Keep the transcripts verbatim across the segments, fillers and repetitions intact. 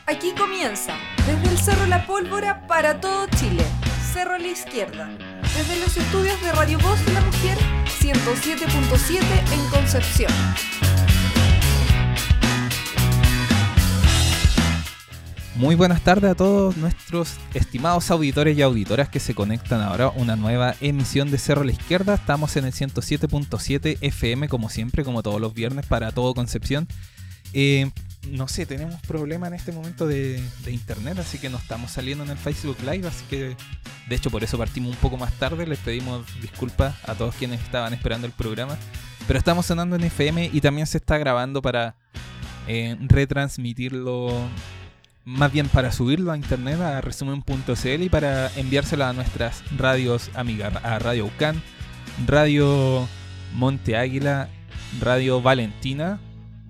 Aquí comienza, desde el Cerro La Pólvora para todo Chile, Cerro a la Izquierda, desde los estudios de Radio Voz de la Mujer, ciento siete punto siete en Concepción. Muy buenas tardes a todos nuestros estimados auditores y auditoras que se conectan ahora a una nueva emisión de Cerro a la Izquierda. Estamos en el ciento siete punto siete F M, como siempre, como todos los viernes, para todo Concepción. Eh, no sé, tenemos problema en este momento de, de internet, así que no estamos saliendo en el Facebook Live, así que de hecho por eso partimos un poco más tarde. Les pedimos disculpas a todos quienes estaban esperando el programa, pero estamos sonando en F M y también se está grabando para eh, retransmitirlo, más bien para subirlo a internet a resumen punto c l y para enviárselo a nuestras radios amigas, a Radio Ucán, Radio Monte Águila, Radio Valentina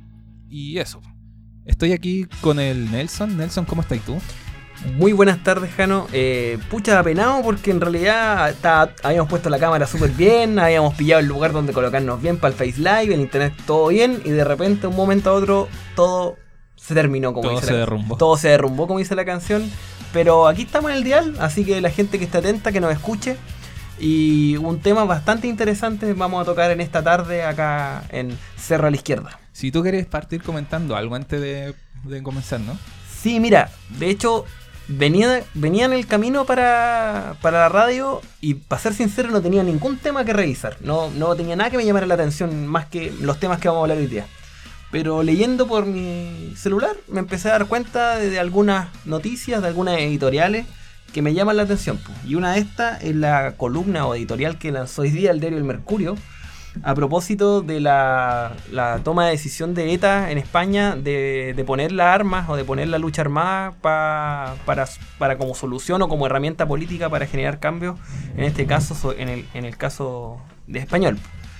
y eso. Estoy aquí con el Nelson. Nelson, ¿cómo estás tú? Muy buenas tardes, Jano. Eh, pucha, apenado porque en realidad está, habíamos puesto la cámara súper bien, habíamos pillado el lugar donde colocarnos bien para el Face Live, el internet todo bien, y de repente, de un momento a otro, todo se terminó, como todo dice se la, derrumbó. Todo se derrumbó, como dice la canción. Pero aquí estamos en el dial, así que la gente que esté atenta, que nos escuche. Y un tema bastante interesante vamos a tocar en esta tarde acá en Cerro a la Izquierda. Si tú quieres partir comentando algo antes de, de comenzar, ¿no? Sí, mira, de hecho venía, venía en el camino para, para la radio y, para ser sincero, no tenía ningún tema que revisar. No, no tenía nada que me llamara la atención más que los temas que vamos a hablar hoy día. Pero leyendo por mi celular me empecé a dar cuenta de, de algunas noticias, de algunas editoriales que me llaman la atención. Y una de estas es la columna o editorial que lanzó hoy día el diario El Mercurio, a propósito de la, la toma de decisión de ETA en España de, de poner las armas o de poner la lucha armada pa, para, para como solución o como herramienta política para generar cambios, en este caso, en el, en el caso de español.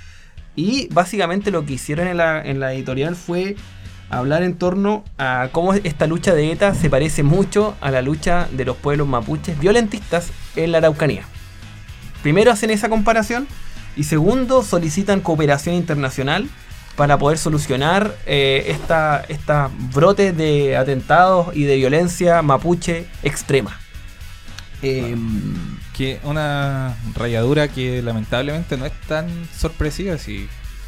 Y básicamente lo que hicieron en la, en la editorial fue hablar en torno a cómo esta lucha de ETA se parece mucho a la lucha de los pueblos mapuches violentistas en la Araucanía. Primero hacen esa comparación y segundo solicitan cooperación internacional para poder solucionar eh, esta, esta brote de atentados y de violencia mapuche extrema. Eh, que una rayadura que lamentablemente no es tan sorpresiva. Si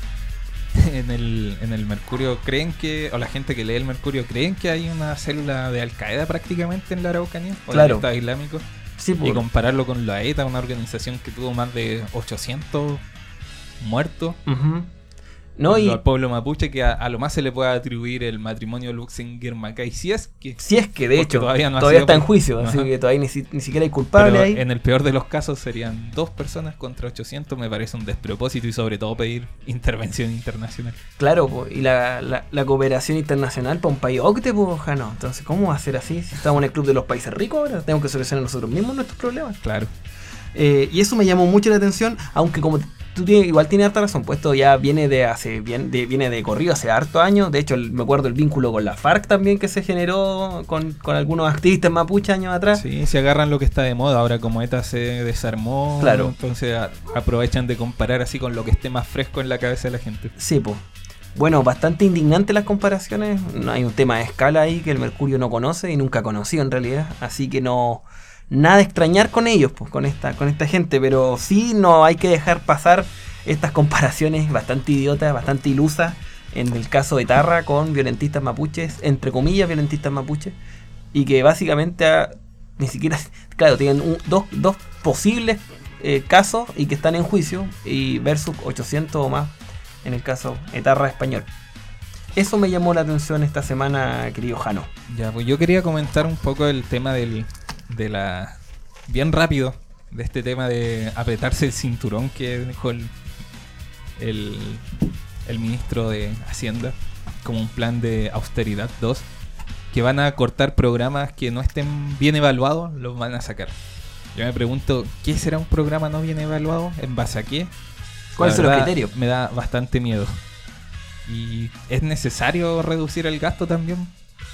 en el, en el Mercurio creen que, o la gente que lee el Mercurio creen que hay una célula de Al Qaeda prácticamente en la Araucanía, o claro. del Estado Islámico, sí, y compararlo con la ETA, una organización que tuvo más de ochocientos muertos. Uh-huh. No, y al pueblo mapuche, que a, a lo más se le puede atribuir el matrimonio Luxenguer-Macay, si es que si es que de hecho todavía, no todavía está por... en juicio. Ajá. Así que todavía ni, ni siquiera hay culpable. Pero ahí. En el peor de los casos serían dos personas contra ochocientos. Me parece un despropósito y sobre todo pedir intervención internacional. Claro, po, y la, la, la cooperación internacional para un país octe, pues, Jano. Entonces, ¿cómo va a ser así? Si estamos en el club de los países ricos ahora, tenemos que solucionar nosotros mismos nuestros problemas. Claro. Eh, y eso me llamó mucho la atención, aunque como tú tienes, igual tienes harta razón, pues esto ya viene de hace bien, de, viene de corrido hace harto años. De hecho, el, me acuerdo el vínculo con la FARC también que se generó con, con algunos activistas mapuche años atrás. Sí, se agarran lo que está de moda. Ahora como ETA se desarmó, claro. Entonces a, aprovechan de comparar así con lo que esté más fresco en la cabeza de la gente. Sí, pues. Bueno, bastante indignante las comparaciones. No hay un tema de escala ahí que el Mercurio no conoce y nunca ha conocido en realidad. Así que no... Nada de extrañar con ellos, pues, con esta, con esta gente, pero sí no hay que dejar pasar estas comparaciones bastante idiotas, bastante ilusas, en el caso de Tarra con violentistas mapuches, entre comillas violentistas mapuches, y que básicamente a, ni siquiera, claro, tienen un, dos, dos posibles eh, casos y que están en juicio, y versus ochocientos o más en el caso Etarra español. Eso me llamó la atención esta semana, querido Jano. Ya, pues yo quería comentar un poco el tema del... de la bien rápido de este tema de apretarse el cinturón que dijo el, el el ministro de Hacienda como un plan de austeridad dos, que van a cortar programas que no estén bien evaluados, los van a sacar. Yo me pregunto, ¿qué será un programa no bien evaluado? ¿En base a qué? ¿Cuáles son los criterios? Me da bastante miedo. ¿Y es necesario reducir el gasto también?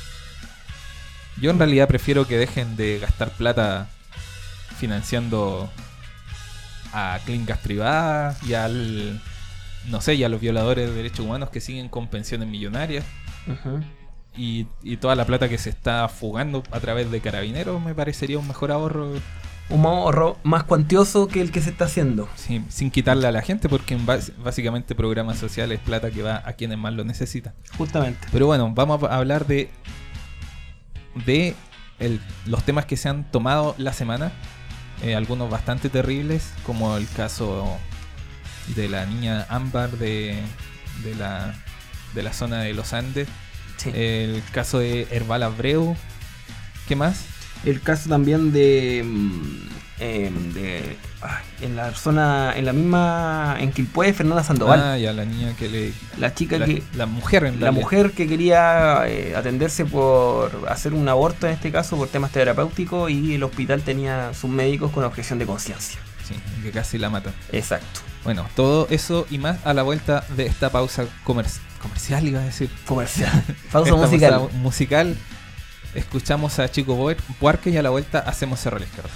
Yo en realidad prefiero que dejen de gastar plata financiando a clínicas privadas y al, no sé, y a los violadores de derechos humanos que siguen con pensiones millonarias. Uh-huh. y, y toda la plata que se está fugando a través de Carabineros me parecería un mejor ahorro. Un ahorro más cuantioso que el que se está haciendo. Sí, sin quitarle a la gente, porque en bas- básicamente programas sociales es plata que va a quienes más lo necesitan. Justamente. Pero bueno, vamos a hablar de de el, los temas que se han tomado la semana. Eh, algunos bastante terribles, como el caso de la niña Ámbar de, de, la, de la zona de los Andes. Sí. El caso de Herbal Abreu. ¿Qué más? El caso también de, eh, de ay, en la zona, en la misma, en Quilpué, Fernanda Sandoval. Ah, ya, la niña que le... La chica la, que... La mujer en La realidad. mujer que quería eh, atenderse por hacer un aborto, en este caso, por temas terapéuticos, y el hospital tenía sus médicos con objeción de conciencia. Sí, que casi la matan. Exacto. Bueno, todo eso y más a la vuelta de esta pausa comer- comercial, iba a decir. Comercial. Pausa Esta musical. pausa musical. Escuchamos a Chico Boer- Buarque y a la vuelta hacemos Cerro a la Izquierda.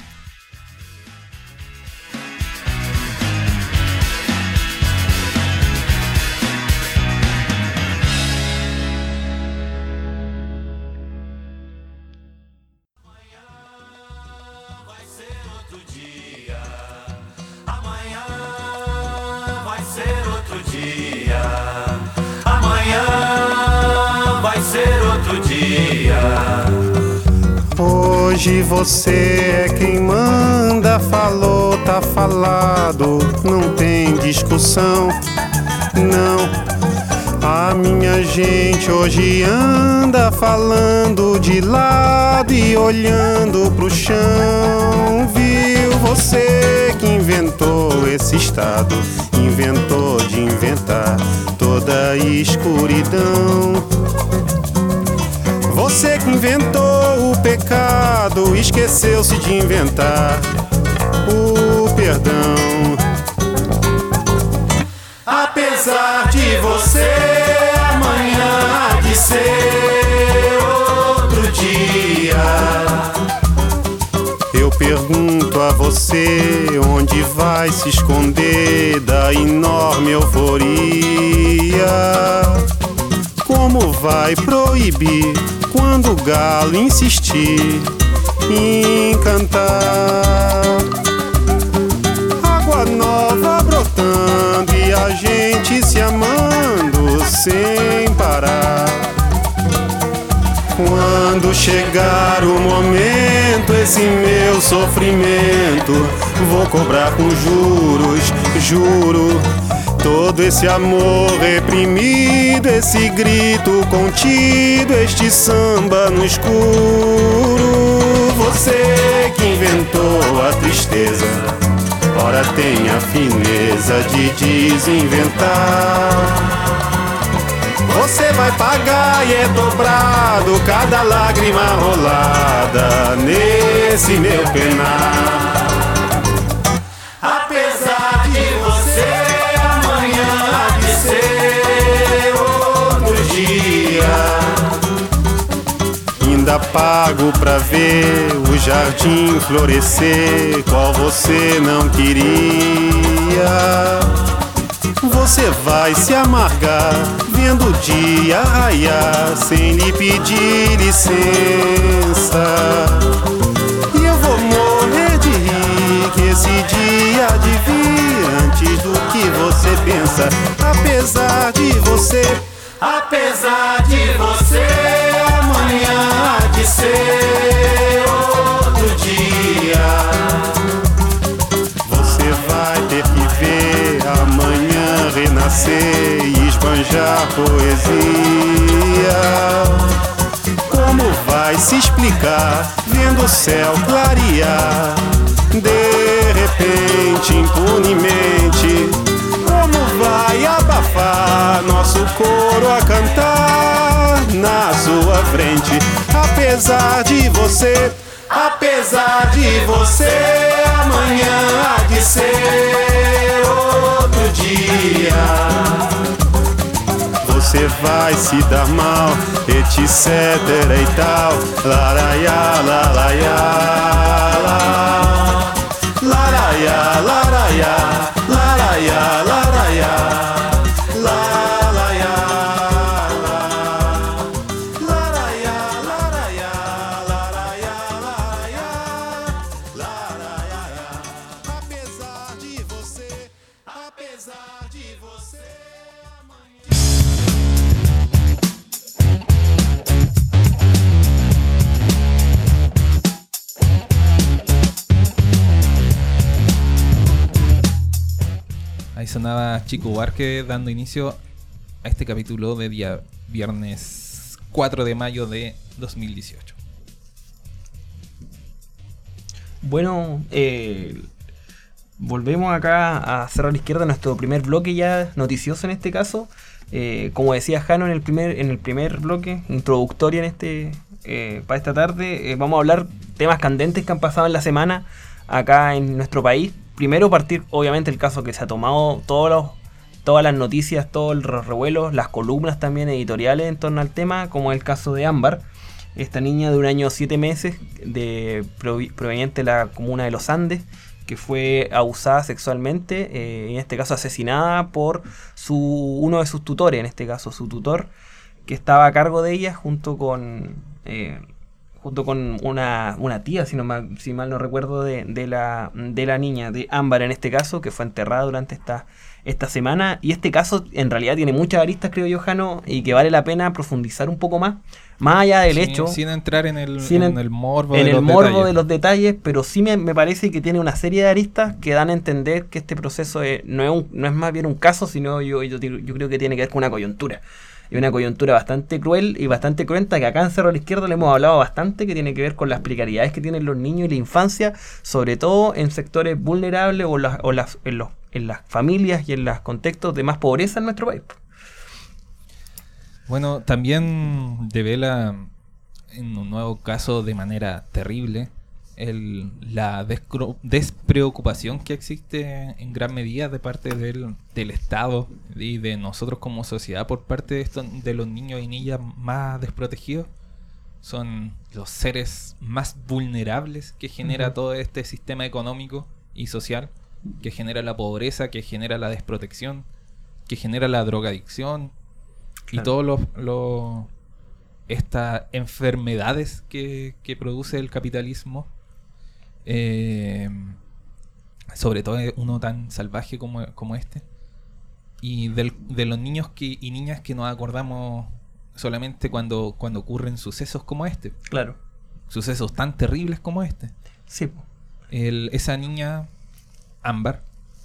Hoje você é quem manda, falou, tá falado, não tem discussão, não. A minha gente hoje anda falando de lado e olhando pro chão. Viu você que inventou esse estado, inventou de inventar toda a escuridão. Você que inventou o pecado, esqueceu-se de inventar o perdão. Apesar de você, amanhã há de ser outro dia. Eu pergunto a você, onde vai se esconder da enorme euforia? Como vai proibir quando o galo insistir em cantar? Água nova brotando e a gente se amando sem parar. Quando chegar o momento, esse meu sofrimento vou cobrar com juros, juro. Todo esse amor reprimido, esse grito contido, este samba no escuro. Você que inventou a tristeza, ora tem a fineza de desinventar. Você vai pagar e é dobrado cada lágrima rolada nesse meu penar. Apesar de você, amanhã há de ser outro dia. Ainda pago pra ver o jardim florescer, qual você não queria. Você vai se amargar vendo o dia raiar sem lhe pedir licença. E eu vou morrer de rir que esse dia há de vir antes do que você pensa. Apesar de você, apesar de você, amanhã há de ser outro dia. Você vai ter que ver amanhã renascer e esbanjar poesia. Como vai se explicar vendo o céu clarear de repente, impunemente? Como vai abafar nosso coro a cantar na sua frente? Apesar de você, apesar de você, amanhã há de ser outro dia. Você vai se dar mal, etc e tal. Laraiá, laraiá, lá. Laraiá, laraiá, laraiá, laraiá, laraiá, sonaba Chico Buarque dando inicio a este capítulo de día viernes cuatro de mayo de dos mil dieciocho. Bueno, eh, volvemos acá a Cerro a la Izquierda, nuestro primer bloque ya noticioso en este caso. Eh, como decía Jano en el primer en el primer bloque, introductoria en este eh, para esta tarde, eh, vamos a hablar temas candentes que han pasado en la semana acá en nuestro país. Primero partir, obviamente, el caso que se ha tomado todos los, todas las noticias, todos los revuelos, las columnas también editoriales en torno al tema, como el caso de Ámbar, esta niña de un año siete meses de proveniente de la comuna de Los Andes, que fue abusada sexualmente, eh, en este caso asesinada por su uno de sus tutores, en este caso su tutor, que estaba a cargo de ella junto con eh, junto con una, una tía, si, no mal, si mal no recuerdo, de, de, la, de la niña, de Ámbar en este caso, que fue enterrada durante esta, esta semana. Y este caso en realidad tiene muchas aristas, creo yo, Jano, y que vale la pena profundizar un poco más, más allá del sí, hecho. Sin entrar en el, sin en el morbo, en de, el los morbo de los detalles, pero sí me, me parece que tiene una serie de aristas que dan a entender que este proceso es, no, es un, no es más bien un caso, sino yo, yo, yo creo que tiene que ver con una coyuntura. Y una coyuntura bastante cruel y bastante cruenta, que acá en Cerro a la Izquierda le hemos hablado bastante, que tiene que ver con las precariedades que tienen los niños y la infancia, sobre todo en sectores vulnerables o, las, o las, en, los, en las familias y en los contextos de más pobreza en nuestro país. Bueno, también devela en un nuevo caso de manera terrible el, la descro- despreocupación que existe en gran medida de parte del, del Estado y de nosotros como sociedad por parte de, estos, de los niños y niñas más desprotegidos. Son los seres más vulnerables que genera uh-huh. todo este sistema económico y social, que genera la pobreza, que genera la desprotección, que genera la drogadicción, claro. y todos los... los estas enfermedades que, que produce el capitalismo, eh, sobre todo uno tan salvaje como, como este, y del, de los niños que, y niñas que nos acordamos solamente cuando, cuando ocurren sucesos como este. Claro. Sucesos tan terribles como este. Sí. El, esa niña, Ámbar,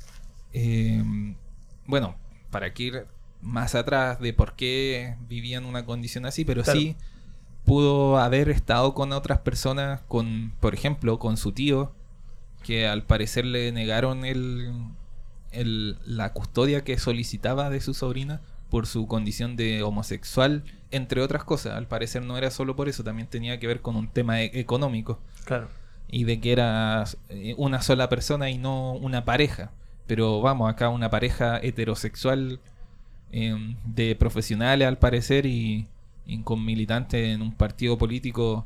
eh, bueno, para que ir más atrás de por qué vivía en una condición así, pero claro. sí pudo haber estado con otras personas, con, por ejemplo, con su tío, que al parecer le negaron el, el, la custodia que solicitaba de su sobrina por su condición de homosexual, entre otras cosas. Al parecer no era solo por eso, también tenía que ver con un tema e- económico. Claro. Y de que era una sola persona y no una pareja. Pero vamos, acá una pareja heterosexual eh, de profesionales al parecer y, y con militantes en un partido político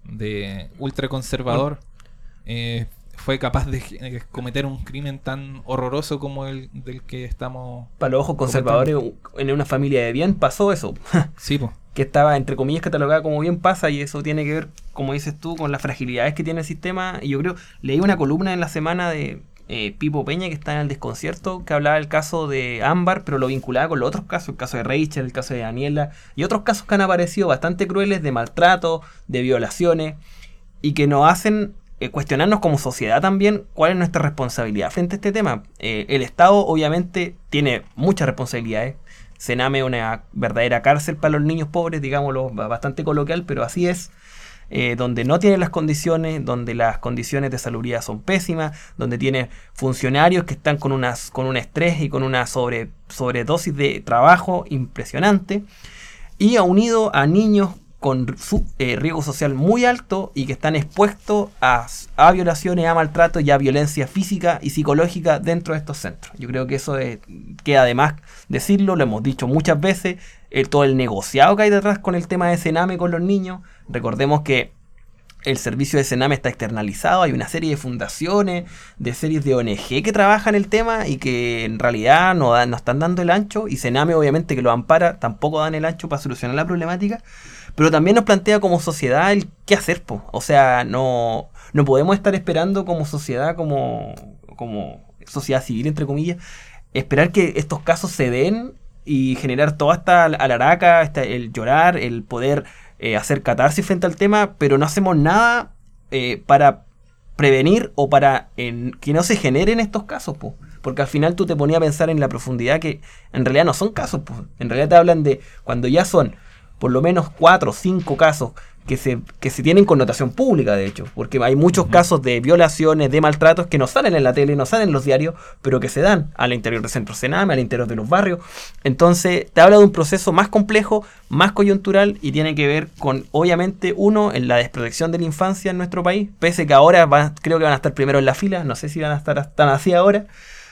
de ultraconservador, eh, fue capaz de eh, cometer un crimen tan horroroso como el del que estamos... Para los ojos conservadores, en una familia de bien pasó eso. Sí, pues. Que estaba, entre comillas, catalogada como bien pasa, y eso tiene que ver, como dices tú, con las fragilidades que tiene el sistema. Y yo creo, leí una columna en la semana de eh, Pipo Peña, que está en El Desconcierto, que hablaba del caso de Ámbar, pero lo vinculaba con los otros casos, el caso de Rachel, el caso de Daniela, y otros casos que han aparecido bastante crueles de maltrato, de violaciones, y que nos hacen eh, cuestionarnos como sociedad también cuál es nuestra responsabilidad frente a este tema. Eh, el Estado obviamente tiene muchas responsabilidades. Sename es una verdadera cárcel para los niños pobres, digámoslo bastante coloquial, pero así es, eh, donde no tienen las condiciones, donde las condiciones de salubridad son pésimas, donde tiene funcionarios que están con, unas, con un estrés y con una sobre, sobredosis de trabajo impresionante, y ha unido a niños con su, eh, riesgo social muy alto y que están expuestos a, a violaciones, a maltrato y a violencia física y psicológica dentro de estos centros. Yo creo que eso es, queda de más decirlo, lo hemos dicho muchas veces, el, todo el negociado que hay detrás con el tema de Sename con los niños. Recordemos que el servicio de Sename está externalizado, hay una serie de fundaciones, de series de O N G que trabajan el tema y que en realidad no, dan, no están dando el ancho, y Sename obviamente que lo ampara tampoco dan el ancho para solucionar la problemática. Pero también nos plantea como sociedad el qué hacer, po. O sea, no, no podemos estar esperando como sociedad, como, como sociedad civil, entre comillas, esperar que estos casos se den y generar toda esta alaraca, esta, el llorar, el poder eh, hacer catarsis frente al tema, pero no hacemos nada eh, para prevenir o para en, que no se generen estos casos, po. porque al final tú te ponías a pensar en la profundidad que en realidad no son casos, pues. En realidad te hablan de cuando ya son por lo menos cuatro o cinco casos que se, que se tienen connotación pública, de hecho, porque hay muchos uh-huh. casos de violaciones, de maltratos que no salen en la tele, no salen en los diarios, pero que se dan al interior del centro Sename, al interior de los barrios. Entonces te habla de un proceso más complejo, más coyuntural, y tiene que ver con, obviamente, uno, en la desprotección de la infancia en nuestro país, pese que ahora van, creo que van a estar primero en la fila, no sé si van a estar tan así ahora,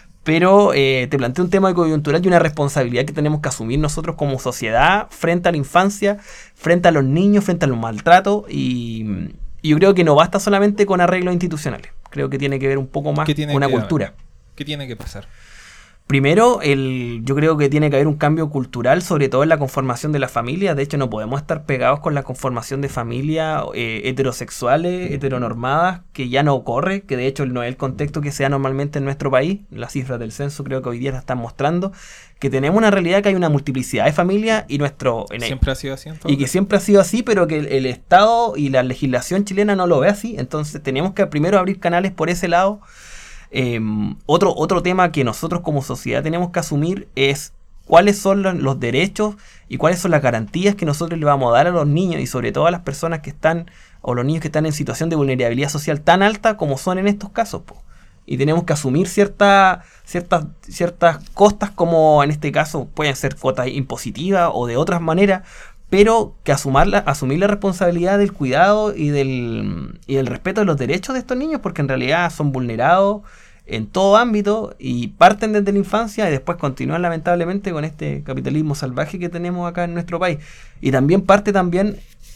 pero eh, te planteo un tema coyuntural y una responsabilidad que tenemos que asumir nosotros como sociedad frente a la infancia, frente a los niños, frente a los maltratos, y, y yo creo que no basta solamente con arreglos institucionales, creo que tiene que ver un poco más con una cultura. ¿Qué tiene que pasar? Primero, el, yo creo que tiene que haber un cambio cultural, sobre todo en la conformación de la familia. De hecho, no podemos estar pegados con la conformación de familias eh, heterosexuales, heteronormadas, que ya no ocurre, que de hecho no es el contexto que se da normalmente en nuestro país. Las cifras del censo creo que hoy día la están mostrando, que tenemos una realidad que hay una multiplicidad de familias y nuestro... En el, siempre ha sido así. Y que siempre ha sido así, pero que el, el Estado y la legislación chilena no lo ve así. Entonces tenemos que primero abrir canales por ese lado. Eh, otro, otro tema que nosotros como sociedad tenemos que asumir es cuáles son los, los derechos y cuáles son las garantías que nosotros le vamos a dar a los niños y sobre todo a las personas que están, o los niños que están en situación de vulnerabilidad social tan alta como son en estos casos, po. Y tenemos que asumir cierta, ciertas, ciertas costas, como en este caso pueden ser cuotas impositivas o de otras maneras, pero que asumarla, asumir la responsabilidad del cuidado y del, y del respeto de los derechos de estos niños, porque en realidad son vulnerados en todo ámbito y parten desde la infancia y después continúan lamentablemente con este capitalismo salvaje que tenemos acá en nuestro país. Y también parte también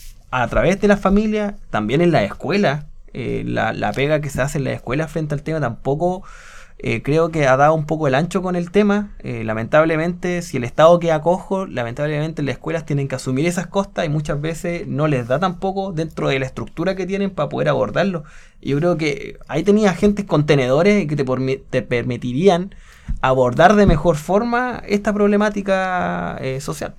a través de la familia, también en la escuela, eh, la, la pega que se hace en la escuela frente al tema tampoco... Eh, creo que ha dado un poco el ancho con el tema. Eh, lamentablemente, si el Estado queda cojo, lamentablemente las escuelas tienen que asumir esas costas y muchas veces no les da tampoco dentro de la estructura que tienen para poder abordarlo. Y yo creo que ahí tenía agentes contenedores que te, pormi- te permitirían abordar de mejor forma esta problemática eh, social.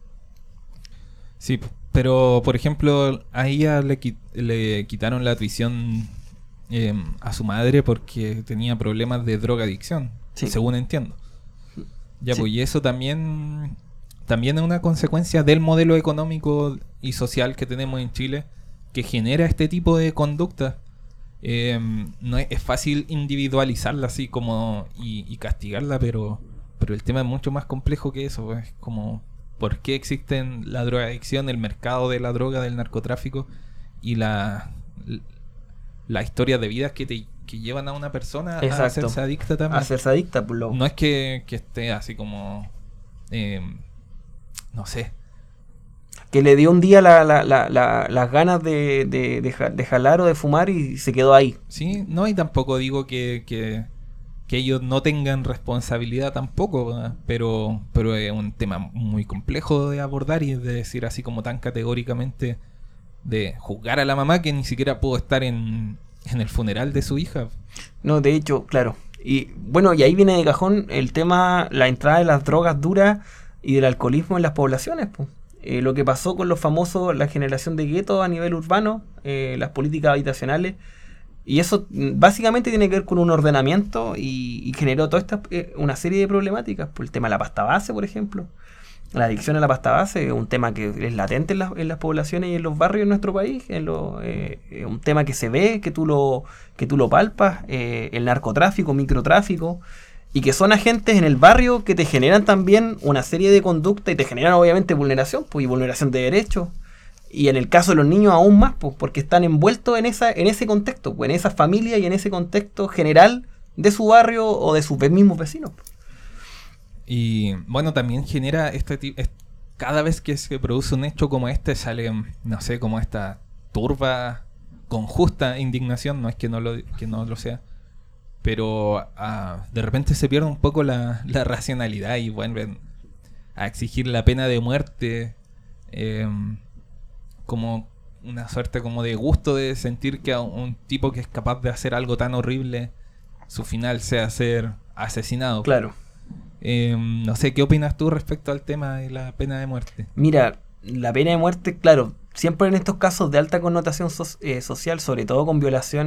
Sí, pero por ejemplo, a ella le, qui- le quitaron la tuición Eh, a su madre porque tenía problemas de drogadicción, sí. según entiendo. Ya, sí. Pues, y eso también también es una consecuencia del modelo económico y social que tenemos en Chile, que genera este tipo de conducta. Eh, no es, es fácil individualizarla así como y, y castigarla, pero pero el tema es mucho más complejo que eso. Es como por qué existen la drogadicción, el mercado de la droga, del narcotráfico y la las historias de vidas que te que llevan a una persona Exacto. a hacerse adicta también. A hacerse adicta, por lo... No es que, que esté así como... Eh, no sé. Que le dio un día la, la, la, la, las ganas de, de, de, de jalar o de fumar y se quedó ahí. Sí, no, y tampoco digo que, que, que ellos no tengan responsabilidad tampoco, ¿verdad? pero pero es un tema muy complejo de abordar y de decir así como tan categóricamente... de juzgar a la mamá que ni siquiera pudo estar en, en el funeral de su hija. No, de hecho, claro. Y bueno, y ahí viene de cajón el tema, la entrada de las drogas duras y del alcoholismo en las poblaciones, pues. Eh, lo que pasó con los famosos, la generación de guetos a nivel urbano, eh, las políticas habitacionales, y eso básicamente tiene que ver con un ordenamiento y, y generó toda esta eh, una serie de problemáticas, por el tema de la pasta base, por ejemplo. La adicción a la pasta base es un tema que es latente en, la, en las poblaciones y en los barrios de nuestro país. Es eh, un tema que se ve, que tú lo, que tú lo palpas. Eh, el narcotráfico, microtráfico. Y que son agentes en el barrio que te generan también una serie de conductas y te generan obviamente vulneración, pues, y vulneración de derechos. Y en el caso de los niños aún más, pues, porque están envueltos en, esa, en ese contexto, pues, en esa familia y en ese contexto general de su barrio o de sus mismos vecinos. Y bueno, también genera este tipo, cada vez que se produce un hecho como este sale, no sé, como esta turba con justa indignación, no es que no lo, que no lo sea, pero uh, de repente se pierde un poco la, la racionalidad y vuelven a exigir la pena de muerte, eh, como una suerte como de gusto de sentir que a un tipo que es capaz de hacer algo tan horrible, su final sea ser asesinado. Claro. Eh, no sé, ¿qué opinas tú respecto al tema de la pena de muerte? Mira, la pena de muerte, claro, siempre en estos casos de alta connotación so- eh, social, sobre todo con violaciones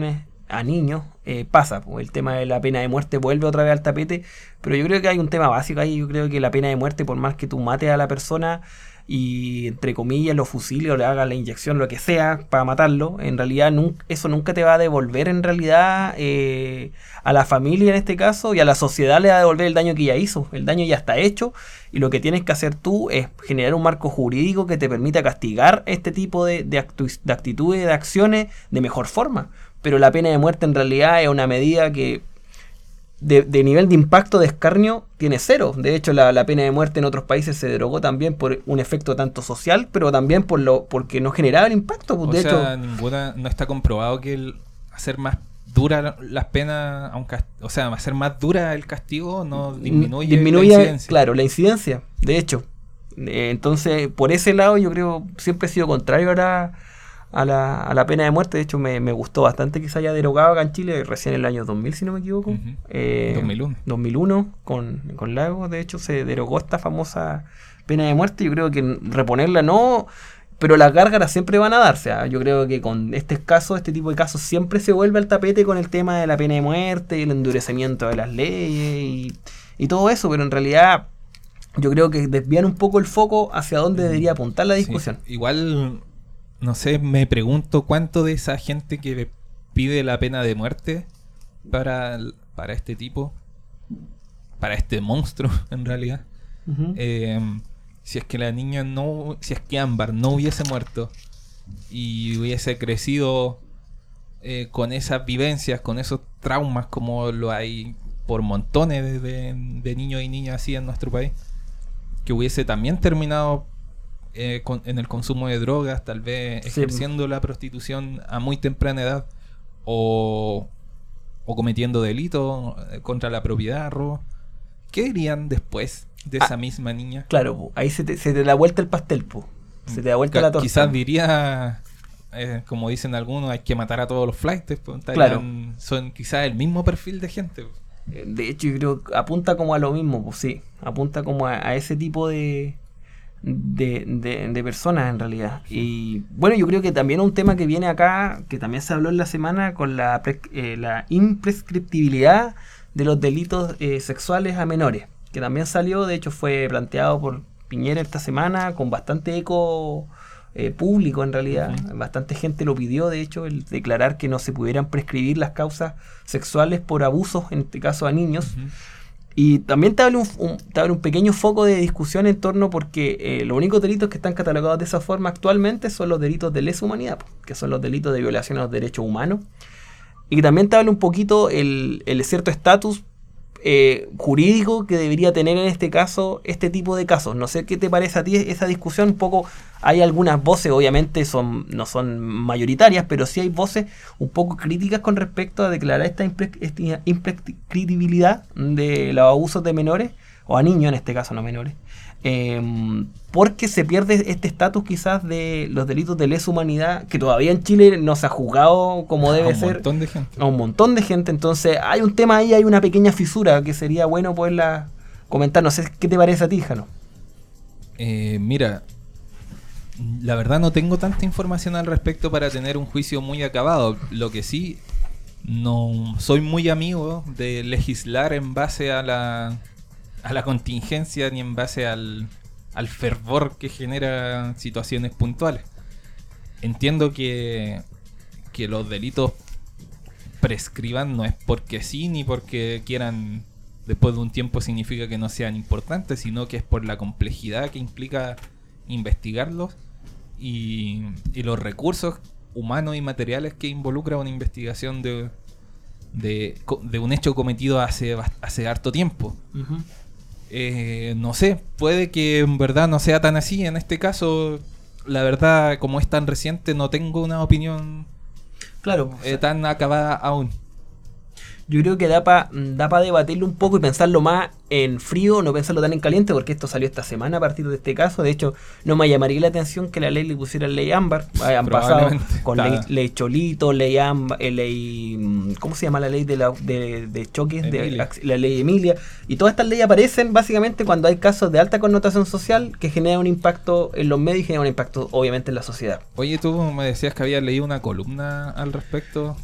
a niños, eh, pasa. Pues, el tema de la pena de muerte vuelve otra vez al tapete, pero yo creo que hay un tema básico ahí. Yo creo que la pena de muerte, por más que tú mates a la persona y entre comillas lo fusiles o le hagas la inyección, lo que sea, para matarlo, en realidad nunca, eso nunca te va a devolver en realidad eh, a la familia en este caso, y a la sociedad le va a devolver el daño que ya hizo. El daño ya está hecho, y lo que tienes que hacer tú es generar un marco jurídico que te permita castigar este tipo de, de, actu- de actitudes, de acciones de mejor forma. Pero la pena de muerte en realidad es una medida que De, de nivel de impacto de escarnio tiene cero. De hecho, la, la pena de muerte en otros países se derogó también por un efecto tanto social, pero también por lo porque no generaba el impacto. Pues, o de sea, hecho, ninguna, no está comprobado que el hacer más dura las penas, aunque, o sea, hacer más dura el castigo no disminuye, disminuye la incidencia. Claro, la incidencia, de hecho. Eh, entonces, por ese lado, yo creo siempre he sido contrario a la, a la, a la pena de muerte. De hecho, me, me gustó bastante que se haya derogado acá en Chile, recién en el año dos mil, si no me equivoco. Uh-huh. eh, dos mil uno. dos mil uno, con, con Lagos, de hecho, se derogó esta famosa pena de muerte. Yo creo que reponerla no, pero las gárgaras siempre van a darse. ¿eh? Yo creo que con este caso, este tipo de casos, siempre se vuelve al tapete con el tema de la pena de muerte, el endurecimiento de las leyes y, y todo eso, pero en realidad yo creo que desvían un poco el foco hacia dónde debería apuntar la discusión. Sí, igual, no sé, me pregunto cuánto de esa gente que pide la pena de muerte para, para este tipo, para este monstruo en realidad, Uh-huh. eh, si es que la niña no, si es que Ámbar no hubiese muerto y hubiese crecido eh, con esas vivencias, con esos traumas como lo hay por montones de, de, de niños y niñas así en nuestro país, que hubiese también terminado eh, con, en el consumo de drogas, tal vez ejerciendo sí. la prostitución a muy temprana edad, o, o cometiendo delitos contra la propiedad, robo. ¿Qué dirían después de esa ah, misma niña? Claro, ahí se te, se te da vuelta el pastel, po. Se te da vuelta C- la torta. Quizás diría, eh, como dicen algunos, hay que matar a todos los flights. Pues, claro. Son quizás el mismo perfil de gente. De hecho, yo creo que apunta como a lo mismo, pues sí. Apunta como a, a ese tipo de, de, de, de personas en realidad. Y bueno, yo creo que también un tema que viene acá, que también se habló en la semana, con la, pre, eh, la imprescriptibilidad de los delitos eh, sexuales a menores, que también salió, de hecho fue planteado por Piñera esta semana con bastante eco eh, público en realidad. Uh-huh. Bastante gente lo pidió, de hecho, el declarar que no se pudieran prescribir las causas sexuales por abusos, en este caso a niños. Uh-huh. Y también te abre un, un, te abre un pequeño foco de discusión en torno, porque eh, los únicos delitos que están catalogados de esa forma actualmente son los delitos de lesa humanidad, que son los delitos de violación a los derechos humanos. Y también te habla un poquito el, el cierto estatus eh, jurídico que debería tener en este caso este tipo de casos. No sé qué te parece a ti esa discusión. Un poco, hay algunas voces, obviamente son no son mayoritarias, pero sí hay voces un poco críticas con respecto a declarar esta impre- imprescriptibilidad de los abusos de menores, o a niños en este caso, no menores. Eh, porque se pierde este estatus quizás de los delitos de lesa humanidad, que todavía en Chile no se ha juzgado como debe ser. A un montón de gente. A un montón de gente. Entonces hay un tema ahí, hay una pequeña fisura que sería bueno poderla comentar. No sé qué te parece a ti, Jano. Eh, mira, la verdad no tengo tanta información al respecto para tener un juicio muy acabado. Lo que sí, no soy muy amigo de legislar en base a la a la contingencia ni en base al, al fervor que genera situaciones puntuales. Entiendo que, que los delitos prescriban no es porque sí ni porque quieran después de un tiempo significa que no sean importantes, sino que es por la complejidad que implica investigarlos y, y los recursos humanos y materiales que involucra una investigación de, de, de un hecho cometido hace, hace harto tiempo. Uh-huh. Eh, no sé, puede que en verdad no sea tan así. En este caso, la verdad, como es tan reciente, no tengo una opinión claro, eh, tan acabada aún. Yo creo que da para da pa debatirlo un poco y pensarlo más en frío, no pensarlo tan en caliente, porque esto salió esta semana a partir de este caso. De hecho, no me llamaría la atención que la ley le pusiera ley ámbar. Han pasado con ley, ley Cholito, ley ámbar, eh, ley... ¿Cómo se llama la ley de, la, de, de choques? De, la ley Emilia. Y todas estas leyes aparecen básicamente cuando hay casos de alta connotación social que generan un impacto en los medios y generan un impacto obviamente en la sociedad. Oye, tú me decías que habías leído una columna al respecto.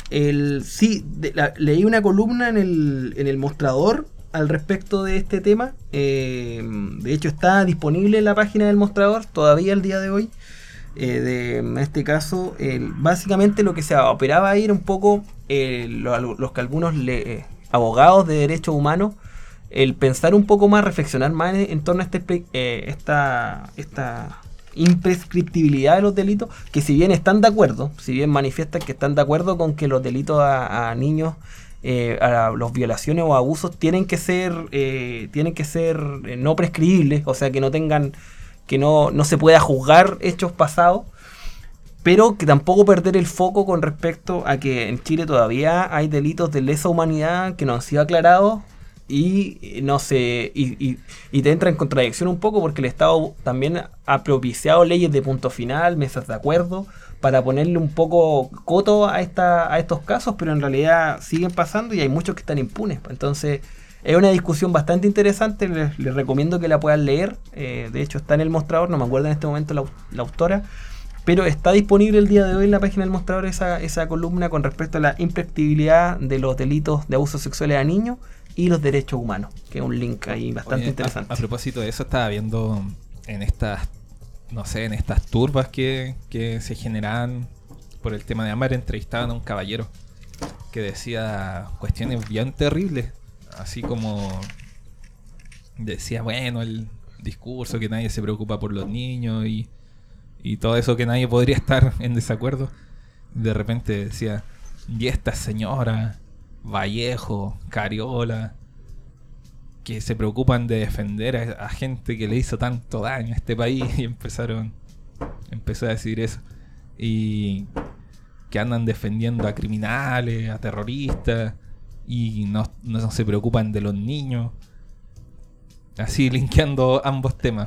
el, sí, de, la, leí una columna en el, en el Mostrador al respecto de este tema. Eh, de hecho está disponible en la página del Mostrador todavía el día de hoy. Eh, de, en este caso, el, básicamente lo que se operaba ahí era un poco eh, lo, los que algunos le, eh, abogados de derechos humanos, el pensar un poco más, reflexionar más en, en torno a este, eh, esta, esta imprescriptibilidad de los delitos, que si bien están de acuerdo, si bien manifiestan que están de acuerdo con que los delitos a, a niños, eh, a los violaciones o abusos tienen que ser, eh, tienen que ser eh, no prescribibles, o sea que no tengan que no, no se pueda juzgar hechos pasados, pero que tampoco perder el foco con respecto a que en Chile todavía hay delitos de lesa humanidad que no han sido aclarados y no se y, y, y te entra en contradicción un poco porque el Estado también ha propiciado leyes de punto final, mesas de acuerdo, para ponerle un poco coto a, esta, a estos casos, pero en realidad siguen pasando y hay muchos que están impunes. Entonces es una discusión bastante interesante, les, les recomiendo que la puedan leer. Eh, de hecho está en el Mostrador, no me acuerdo en este momento la, la autora, pero está disponible el día de hoy en la página del Mostrador esa, esa columna con respecto a la imprescriptibilidad de los delitos de abusos sexuales a niños y los derechos humanos, que es un link ahí bastante Oye, interesante. A, a propósito de eso, estaba viendo en estas, no sé, en estas turbas que, que se generaban por el tema de Amar, entrevistaban a un caballero que decía cuestiones bien terribles. Así como decía, bueno, el discurso que nadie se preocupa por los niños y, y todo eso, que nadie podría estar en desacuerdo. De repente decía, y esta señora, Vallejo, Cariola, que se preocupan de defender a, a gente que le hizo tanto daño a este país. Y empezaron, empezó a decir eso. Y que andan defendiendo a criminales, a terroristas. Y no, no se preocupan de los niños. Así linkeando ambos temas.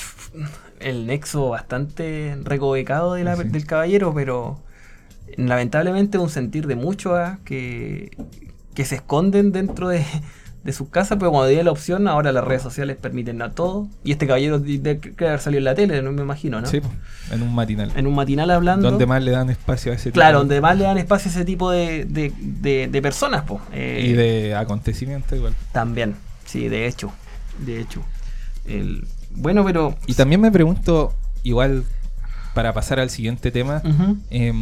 El nexo bastante recovecado de la, sí. del caballero, pero lamentablemente un sentir de muchos ¿eh? que, que se esconden dentro de, de sus casas, pero cuando tienen la opción, ahora las redes sociales permiten a todo. Y este caballero debe haber salido en la tele, no me imagino, ¿no? Sí, en un matinal. En un matinal hablando. Donde más le dan espacio a ese tipo. Claro, donde más le dan espacio a ese tipo de, de, de, de personas, po. Eh, y de acontecimientos igual. También, sí, de hecho. De hecho. El, bueno, pero... Y también me pregunto, igual, para pasar al siguiente tema, uh-huh. eh,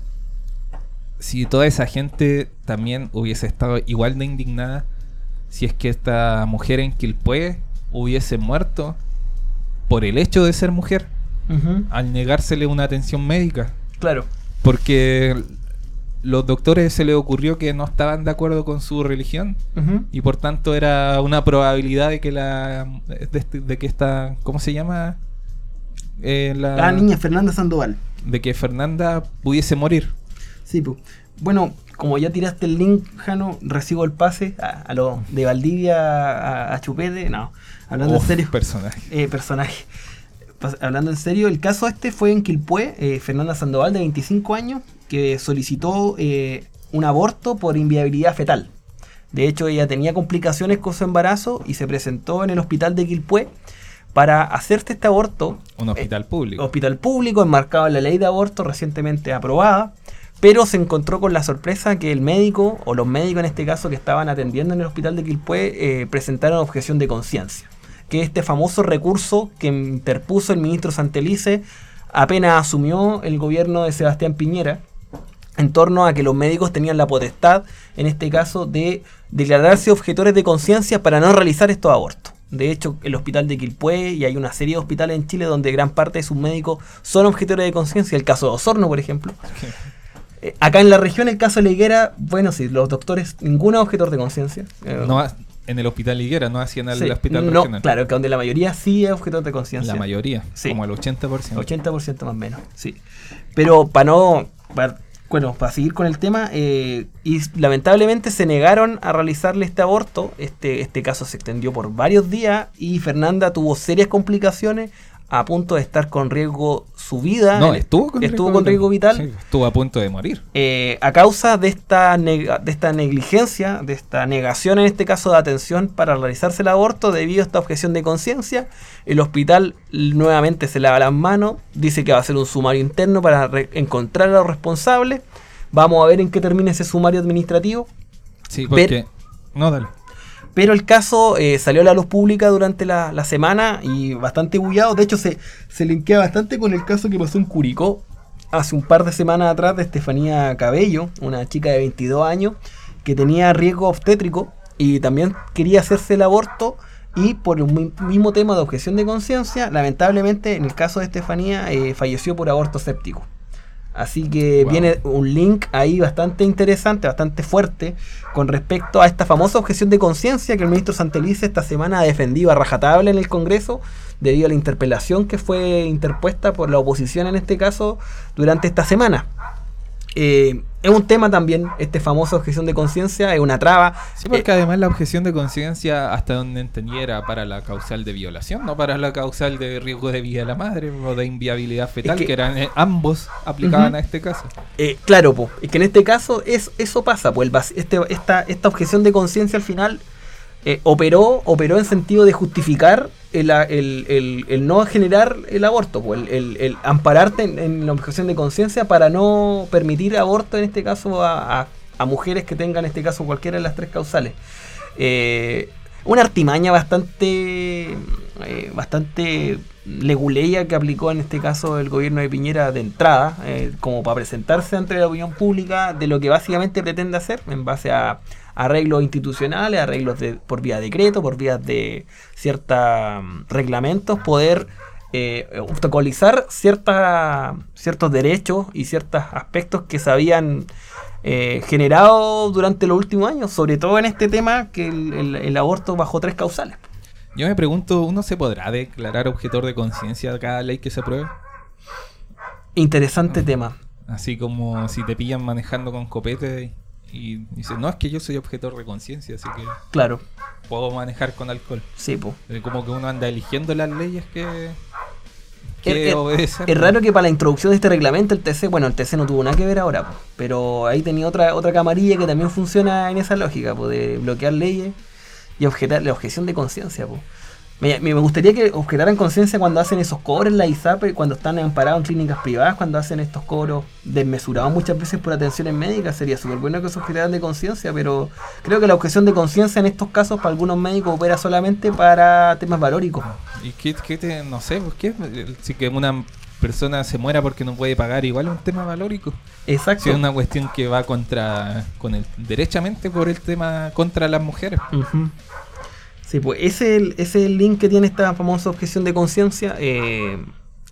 si toda esa gente también hubiese estado igual de indignada si es que esta mujer en Quilpué hubiese muerto por el hecho de ser mujer, uh-huh. al negársele una atención médica. Claro. Porque los doctores se les ocurrió que no estaban de acuerdo con su religión, uh-huh. y por tanto era una probabilidad de que la de, de que esta, ¿cómo se llama? Eh, la, la niña Fernanda Sandoval, de que Fernanda pudiese morir. Sí, pues. Bueno, como ya tiraste el link, Jano, recibo el pase a, a lo de Valdivia a, a Chupete. No, hablando Uf, en serio. Personaje. Eh, personaje. Pas, hablando en serio, el caso este fue en Quilpué, eh, Fernanda Sandoval, de veinticinco años, que solicitó eh, un aborto por inviabilidad fetal. De hecho, ella tenía complicaciones con su embarazo y se presentó en el hospital de Quilpué para hacerse este aborto. Un hospital eh, público. Hospital público, enmarcado en la ley de aborto recientemente aprobada. Pero se encontró con la sorpresa que el médico, o los médicos en este caso que estaban atendiendo en el hospital de Quilpué, eh, presentaron objeción de conciencia. Que este famoso recurso que interpuso el ministro Santelice apenas asumió el gobierno de Sebastián Piñera, en torno a que los médicos tenían la potestad, en este caso, de declararse objetores de conciencia para no realizar estos abortos. De hecho, el hospital de Quilpué, y hay una serie de hospitales en Chile donde gran parte de sus médicos son objetores de conciencia, el caso de Osorno, por ejemplo. Eh, acá en la región, el caso de La Higuera, bueno, sí, los doctores, ninguno objetor de conciencia. Eh, no, en el hospital Higuera, no hacían el sí, hospital no, regional. Claro, que donde la mayoría sí es objetor de conciencia. La mayoría, sí. Como el ochenta por ciento. ochenta por ciento más o menos, sí. Pero para no... Para, bueno, para seguir con el tema, eh, y lamentablemente se negaron a realizarle este aborto. Este, este caso se extendió por varios días y Fernanda tuvo serias complicaciones, a punto de estar con riesgo su vida. No, estuvo con, estuvo riesgo, con riesgo vital. Sí, estuvo a punto de morir. Eh, a causa de esta, neg- de esta negligencia, de esta negación en este caso de atención para realizarse el aborto, debido a esta objeción de conciencia, el hospital nuevamente se lava las manos, dice que va a hacer un sumario interno para re- encontrar a los responsables, Vamos a ver en qué termina ese sumario administrativo. Sí, porque... Pero, no, dale. Pero el caso eh, salió a la luz pública durante la, la semana y bastante bullado. De hecho, se, se linkea bastante con el caso que pasó en Curicó hace un par de semanas atrás de Estefanía Cabello, una chica de veintidós años que tenía riesgo obstétrico y también quería hacerse el aborto, y por un mismo tema de objeción de conciencia, lamentablemente en el caso de Estefanía eh, falleció por aborto séptico. Así que wow. Viene un link ahí bastante interesante, bastante fuerte, con respecto a esta famosa objeción de conciencia que el ministro Santelice esta semana ha defendido a rajatabla en el Congreso, debido a la interpelación que fue interpuesta por la oposición en este caso durante esta semana. Eh, es un tema también, este famoso objeción de conciencia, es una traba. Sí, porque eh, además la objeción de conciencia, hasta donde entendiera, para la causal de violación, no para la causal de riesgo de vida de la madre o de inviabilidad fetal, es que, que eran eh, ambos aplicaban uh-huh. a este caso. Eh, claro, pues, es que en este caso es, eso pasa, pues el, este, esta, esta objeción de conciencia al final eh, operó, operó en sentido de justificar el, el, el, el no generar el aborto, pues, el, el, el ampararte en, en la objeción de conciencia para no permitir aborto, en este caso a, a, a mujeres que tengan en este caso cualquiera de las tres causales. Eh, una artimaña bastante eh, bastante leguleya que aplicó en este caso el gobierno de Piñera de entrada, eh, como para presentarse ante la opinión pública de lo que básicamente pretende hacer en base a arreglos institucionales, arreglos de, por vía de decreto, por vía de ciertos um, reglamentos, poder eh, obstaculizar cierta, ciertos derechos y ciertos aspectos que se habían eh, generado durante los últimos años, sobre todo en este tema que el, el, el aborto bajo tres causales. Yo me pregunto, ¿uno se podrá declarar objetor de conciencia a cada ley que se apruebe? Interesante uh, tema. Así como si te pillan manejando con copete y dices, no, es que yo soy objetor de conciencia, así que claro, puedo manejar con alcohol. Sí, pues. Como que uno anda eligiendo las leyes que, que es, obedecer. Es raro que para la introducción de este reglamento el T C, bueno, el T C no tuvo nada que ver ahora, po, pero ahí tenía otra otra camarilla que también funciona en esa lógica, po, de bloquear leyes y objetar la objeción de conciencia, po. Me, me gustaría que objetaran conciencia cuando hacen esos cobros en la I S A P E, cuando están amparados en clínicas privadas, cuando hacen estos cobros desmesurados muchas veces por atenciones médicas. Sería súper bueno que se objetaran de conciencia, pero creo que la objeción de conciencia en estos casos para algunos médicos opera solamente para temas valóricos. ¿Y qué, qué te, no sé, pues qué? Si que una persona se muera porque no puede pagar, igual es un tema valórico. Exacto. Si es una cuestión que va contra, con el, derechamente por el tema contra las mujeres. Uh-huh. Sí, pues ese es el, ese es el link que tiene esta famosa objeción de conciencia. Eh,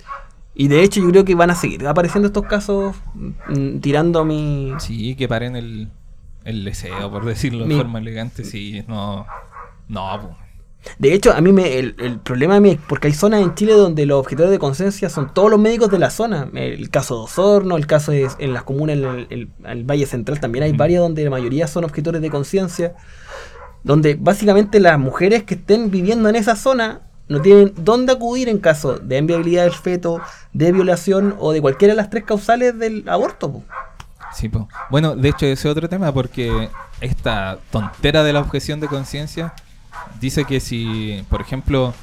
y de hecho yo creo que van a seguir apareciendo estos casos mm, tirando mi... Sí, que paren el, el deseo, por decirlo mi... de forma elegante. Sí, no... No, pues. De hecho, a mí me el, el problema de mí es porque hay zonas en Chile donde los objetores de conciencia son todos los médicos de la zona. El caso de Osorno, el caso de en las comunas, en el, el, el Valle Central también hay mm. varias donde la mayoría son objetores de conciencia, donde básicamente las mujeres que estén viviendo en esa zona no tienen dónde acudir en caso de inviabilidad del feto, de violación o de cualquiera de las tres causales del aborto, po. Sí, po. Bueno, de hecho ese es otro tema, porque esta tontera de la objeción de conciencia dice que si, por ejemplo,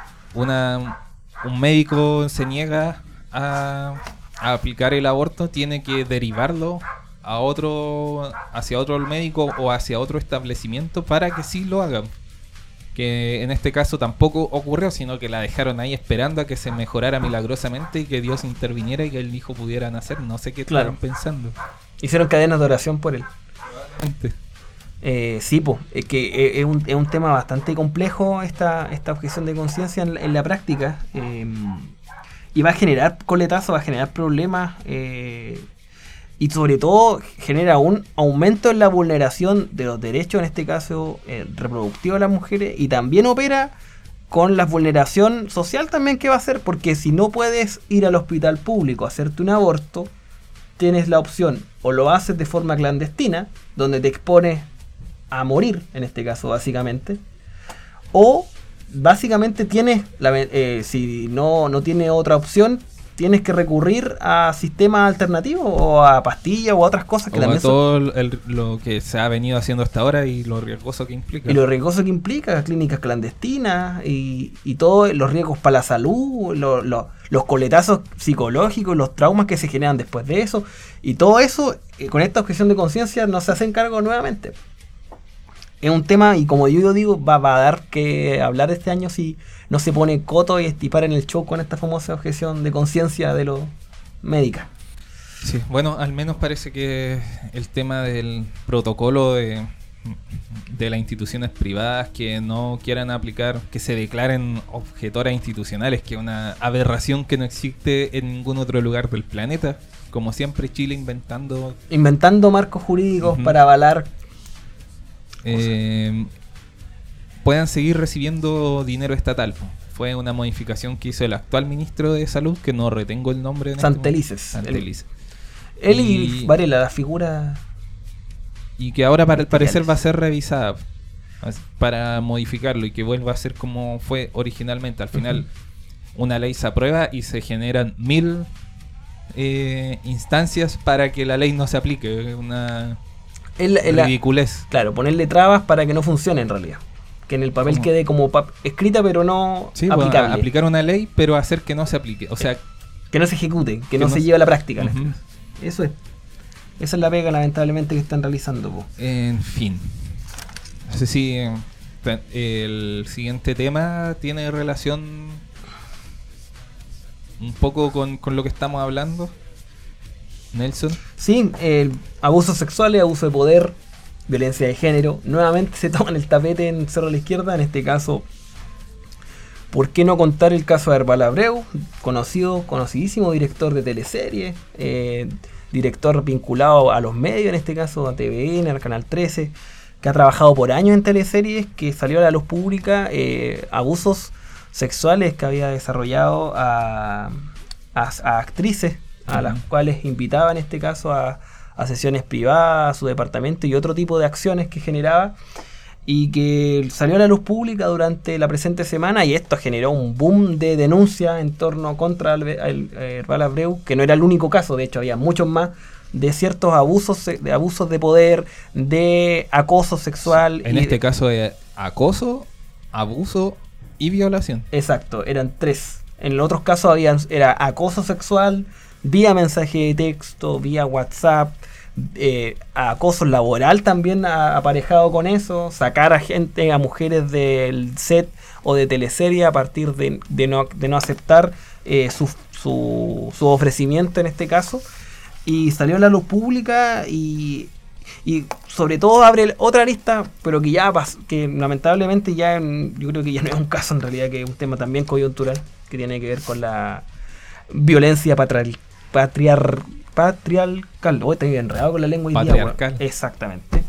una un médico se niega a, a aplicar el aborto, tiene que derivarlo a otro, hacia otro médico o hacia otro establecimiento para que sí lo hagan. Que en este caso tampoco ocurrió, sino que la dejaron ahí esperando a que se mejorara milagrosamente y que Dios interviniera y que el hijo pudiera nacer. No sé qué claro. estaban pensando. Hicieron cadenas de oración por él. Eh, sí, pues, es que es un, es un tema bastante complejo esta, esta objeción de conciencia en, en la práctica. Eh, y va a generar coletazos, va a generar problemas. Eh, Y sobre todo genera un aumento en la vulneración de los derechos, en este caso eh, reproductivos de las mujeres, y también opera con la vulneración social también que va a hacer, porque si no puedes ir al hospital público a hacerte un aborto, tienes la opción, o lo haces de forma clandestina, donde te expones a morir, en este caso básicamente, o básicamente tienes, la, eh, si no, no tienes otra opción, tienes que recurrir a sistemas alternativos o a pastillas o a otras cosas que o también a todo son... el, lo que se ha venido haciendo hasta ahora y lo riesgoso que implica. Y lo riesgoso que implica, clínicas clandestinas y, y todos los riesgos para la salud, lo, lo, los coletazos psicológicos, los traumas que se generan después de eso. Y todo eso, eh, con esta objeción de conciencia, no se hacen cargo nuevamente. Es un tema, y como yo digo, va, va a dar que hablar este año si no se pone coto y estipar en el show con esta famosa objeción de conciencia de los médicos. Sí, bueno, al menos parece que el tema del protocolo de, de las instituciones privadas que no quieran aplicar, que se declaren objetoras institucionales, que es una aberración que no existe en ningún otro lugar del planeta. Como siempre, Chile inventando... Inventando marcos jurídicos uh-huh. para avalar... Eh, puedan seguir recibiendo dinero estatal. Fue una modificación que hizo el actual ministro de Salud, que no retengo el nombre. Santelices. Este Santelices. Él y, y Varela, la figura... Y que ahora para el parecer va a ser revisada para modificarlo y que vuelva a ser como fue originalmente. Al final, uh-huh. una ley se aprueba y se generan mil eh, instancias para que la ley no se aplique. Una... El, el, ridiculez. Claro, ponerle trabas para que no funcione en realidad. Que en el papel ¿Cómo? Quede como pap- escrita pero no sí, aplicable. Bueno, aplicar una ley pero hacer que no se aplique. O sea, que no se ejecute, que, que no, no se, se lleve a la práctica. Uh-huh. En este Eso es. Esa es la pega lamentablemente que están realizando. Po. En fin. No sé si el siguiente tema tiene relación un poco con, con lo que estamos hablando. Nelson. Sí, eh, abusos sexuales, abuso de poder, violencia de género, nuevamente se toman el tapete en Cerro a la Izquierda, en este caso, ¿por qué no contar el caso de Herbal Abreu, conocido, conocidísimo director de teleseries, eh, director vinculado a los medios, en este caso a T V N, al Canal trece, que ha trabajado por años en teleseries, que salió a la luz pública, eh, abusos sexuales que había desarrollado a, a, a actrices, a las cuales invitaba en este caso a, a sesiones privadas, a su departamento y otro tipo de acciones que generaba y que salió a la luz pública durante la presente semana y esto generó un boom de denuncia en torno contra el, el, el Herbal Abreu, que no era el único caso, de hecho había muchos más de ciertos abusos de abusos de poder, de acoso sexual. En y este de, caso es acoso, abuso y violación. Exacto, eran tres. En los otros casos habían, era acoso sexual, vía mensaje de texto, vía WhatsApp, eh, acoso laboral también a, aparejado con eso, sacar a gente, a mujeres del set o de teleserie a partir de, de, no, de no aceptar eh, su, su, su ofrecimiento en este caso, y salió a la luz pública y, y sobre todo abre otra lista, pero que ya que lamentablemente ya yo creo que ya no es un caso en realidad, que es un tema también coyuntural que tiene que ver con la violencia patriarcal. Patriar, patriarcal, oh, estoy enredado con la lengua y patriarcal. Día, exactamente.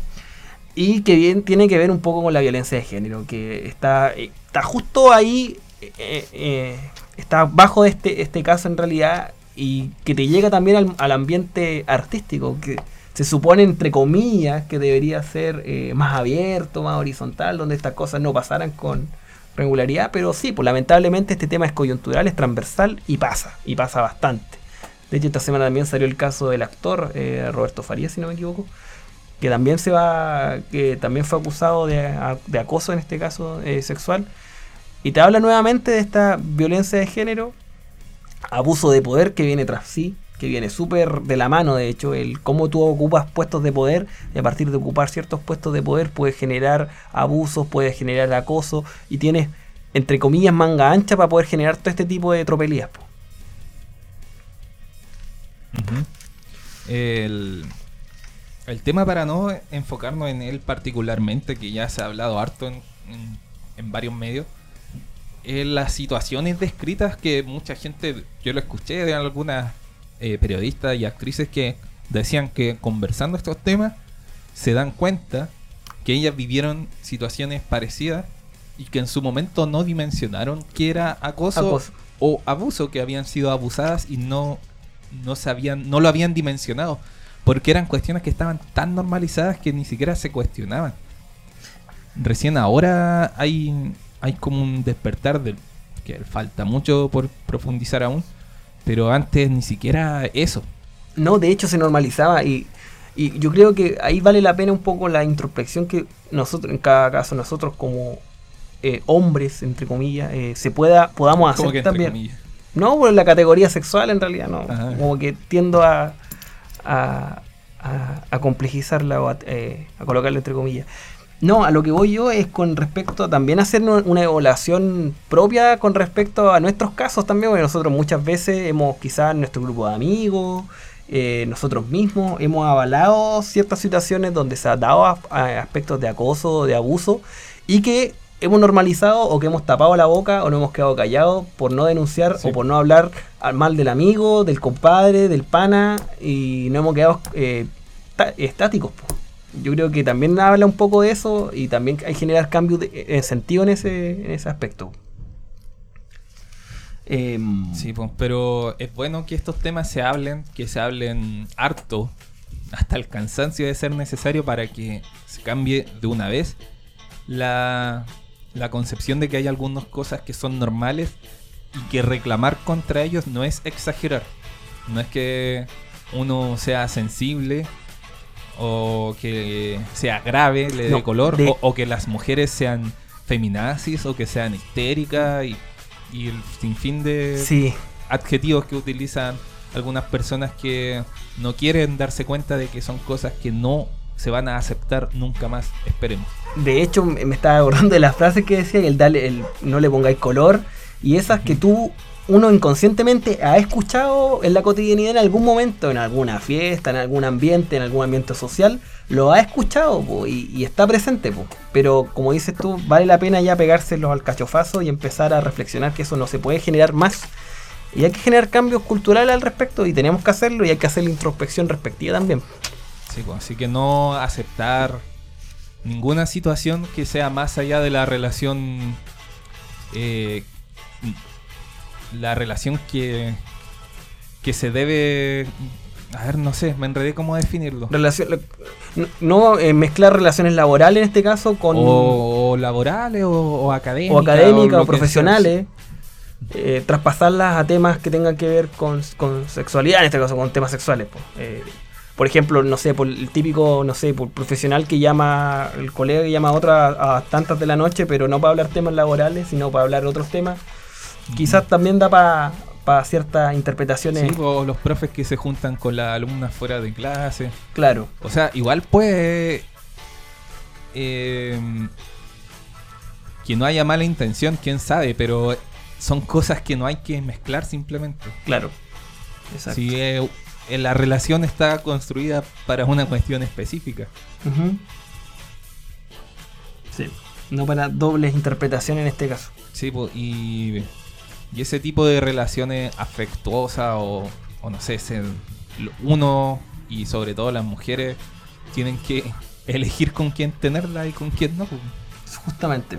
Y que bien tiene que ver un poco con la violencia de género, que está, está justo ahí, eh, eh, está bajo este, este caso en realidad, y que te llega también al, al ambiente artístico, que se supone, entre comillas, que debería ser eh, más abierto, más horizontal, donde estas cosas no pasaran con regularidad, pero sí, pues lamentablemente este tema es coyuntural, es transversal y pasa, y pasa bastante. De hecho, esta semana también salió el caso del actor eh, Roberto Farías, si no me equivoco, que también se va, que también fue acusado de, de acoso, en este caso eh, sexual, y te habla nuevamente de esta violencia de género, abuso de poder que viene tras sí, que viene súper de la mano, de hecho, el cómo tú ocupas puestos de poder, y a partir de ocupar ciertos puestos de poder puedes generar abusos, puedes generar acoso, y tienes, entre comillas, manga ancha para poder generar todo este tipo de tropelías. Uh-huh. El, el tema, para no enfocarnos en él particularmente, que ya se ha hablado harto en, en, en varios medios, es las situaciones descritas que mucha gente, yo lo escuché de algunas eh, periodistas y actrices que decían que conversando estos temas se dan cuenta que ellas vivieron situaciones parecidas y que en su momento no dimensionaron que era acoso, acoso. o abuso, que habían sido abusadas y no no sabían, no lo habían dimensionado, porque eran cuestiones que estaban tan normalizadas que ni siquiera se cuestionaban. Recién ahora hay hay como un despertar del que falta mucho por profundizar aún, Pero antes ni siquiera eso. No, de hecho se normalizaba y, y yo creo que ahí vale la pena un poco la introspección que nosotros, en cada caso, nosotros como eh, hombres, entre comillas, eh, se pueda podamos hacer ¿Cómo que entre también. comillas? No, por la categoría sexual en realidad, no. Ajá. Como que tiendo a, a, a, a complejizarla o a, eh, a colocarla entre comillas. No, a lo que voy yo es con respecto a también hacer una evaluación propia con respecto a nuestros casos también, porque nosotros muchas veces hemos quizás en nuestro grupo de amigos, eh, nosotros mismos hemos avalado ciertas situaciones donde se ha dado a, a aspectos de acoso, de abuso, y que hemos normalizado o que hemos tapado la boca o no hemos quedado callados por no denunciar Sí. o por no hablar al mal del amigo, del compadre, del pana, y no hemos quedado eh, ta- estáticos, po. Yo creo que también habla un poco de eso y también hay que generar cambios de, de sentido en ese, en ese aspecto. Eh, Sí, pues, pero es bueno que estos temas se hablen, que se hablen harto, hasta el cansancio de ser necesario para que se cambie de una vez la, la concepción de que hay algunas cosas que son normales y que reclamar contra ellos no es exagerar. No es que uno sea sensible o que sea grave, le dé No, color, de- o, o que las mujeres sean feminazis o que sean histéricas y, y el sinfín de sí, adjetivos que utilizan algunas personas que no quieren darse cuenta de que son cosas que no se van a aceptar nunca más, esperemos. de hecho me me estaba acordando de las frases que decía, el, dale, el no le pongáis color, y esas que tú, uno inconscientemente ha escuchado en la cotidianidad en algún momento, en alguna fiesta, en algún ambiente, en algún ambiente social, lo ha escuchado po, y, y está presente, po. Pero como dices tú, vale la pena ya pegárselos al cachofazo y empezar a reflexionar que eso no se puede generar más. Y hay que generar cambios culturales al respecto y tenemos que hacerlo y hay que hacer la introspección respectiva también. Sí, pues, así que no aceptar ninguna situación que sea más allá de la relación eh, la relación que que se debe, a ver, no sé, me enredé cómo definirlo. Relación, no no, eh, mezclar relaciones laborales en este caso con O, o laborales o, o académicas o académicas lo o que profesionales, eh, traspasarlas a temas que tengan que ver con, con sexualidad, en este caso con temas sexuales. Po. Eh, por ejemplo, no sé, por el típico, no sé, por profesional que llama, el colega que llama a otro a, a tantas de la noche, pero no para hablar temas laborales, sino para hablar otros temas. Quizás también da para pa ciertas interpretaciones. Sí, o los profes que se juntan con las alumnas fuera de clase. Claro, O sea, igual puede eh, que no haya mala intención, quién sabe, pero son cosas que no hay que mezclar simplemente. claro. Exacto. Si eh, eh, la relación está construida para una cuestión específica. Ujú. Sí. No para dobles interpretaciones en este caso. Sí, po, y, y ese tipo de relaciones afectuosas o, o no sé, se- uno y sobre todo las mujeres tienen que elegir con quién tenerla y con quién no. Po. Justamente.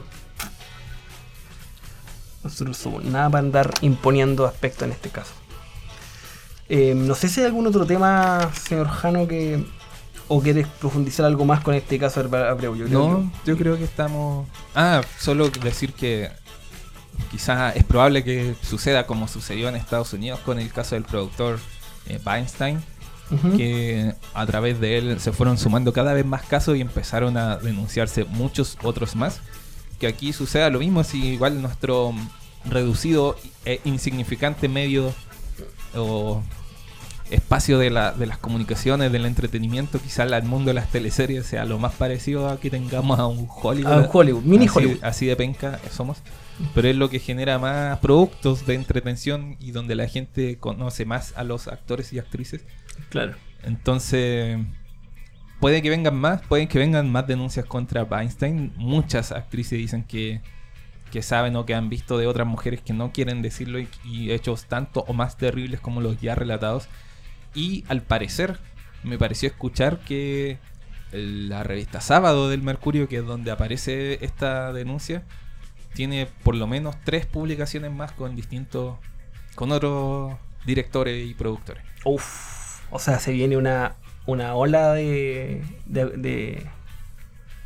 Nosotros somos nada para andar imponiendo aspectos en este caso. Eh, no sé si hay algún otro tema, señor Jano, que o quieres profundizar algo más con este caso de Abreu. Yo creo No, que- yo creo que estamos... Ah, solo decir que quizás es probable que suceda como sucedió en Estados Unidos con el caso del productor eh, Weinstein, Ujú. que a través de él se fueron sumando cada vez más casos y empezaron a denunciarse muchos otros más. Que aquí suceda lo mismo, si igual nuestro reducido e insignificante medio o espacio de, la, de las comunicaciones, del entretenimiento, quizás el mundo de las teleseries sea lo más parecido a que tengamos a un Hollywood. A un Hollywood, mini así, Hollywood. Así de penca somos. Pero es lo que genera más productos de entretención y donde la gente conoce más a los actores y actrices. Claro. Entonces, puede que vengan más, pueden que vengan más denuncias contra Weinstein. Muchas actrices dicen que, que saben o que han visto de otras mujeres que no quieren decirlo y, y hechos tanto o más terribles como los ya relatados. Y al parecer, me pareció escuchar que la revista Sábado del Mercurio, que es donde aparece esta denuncia, tiene por lo menos tres publicaciones más con distintos, con otros directores y productores. Uf, o sea, se viene una, una ola de, de, de,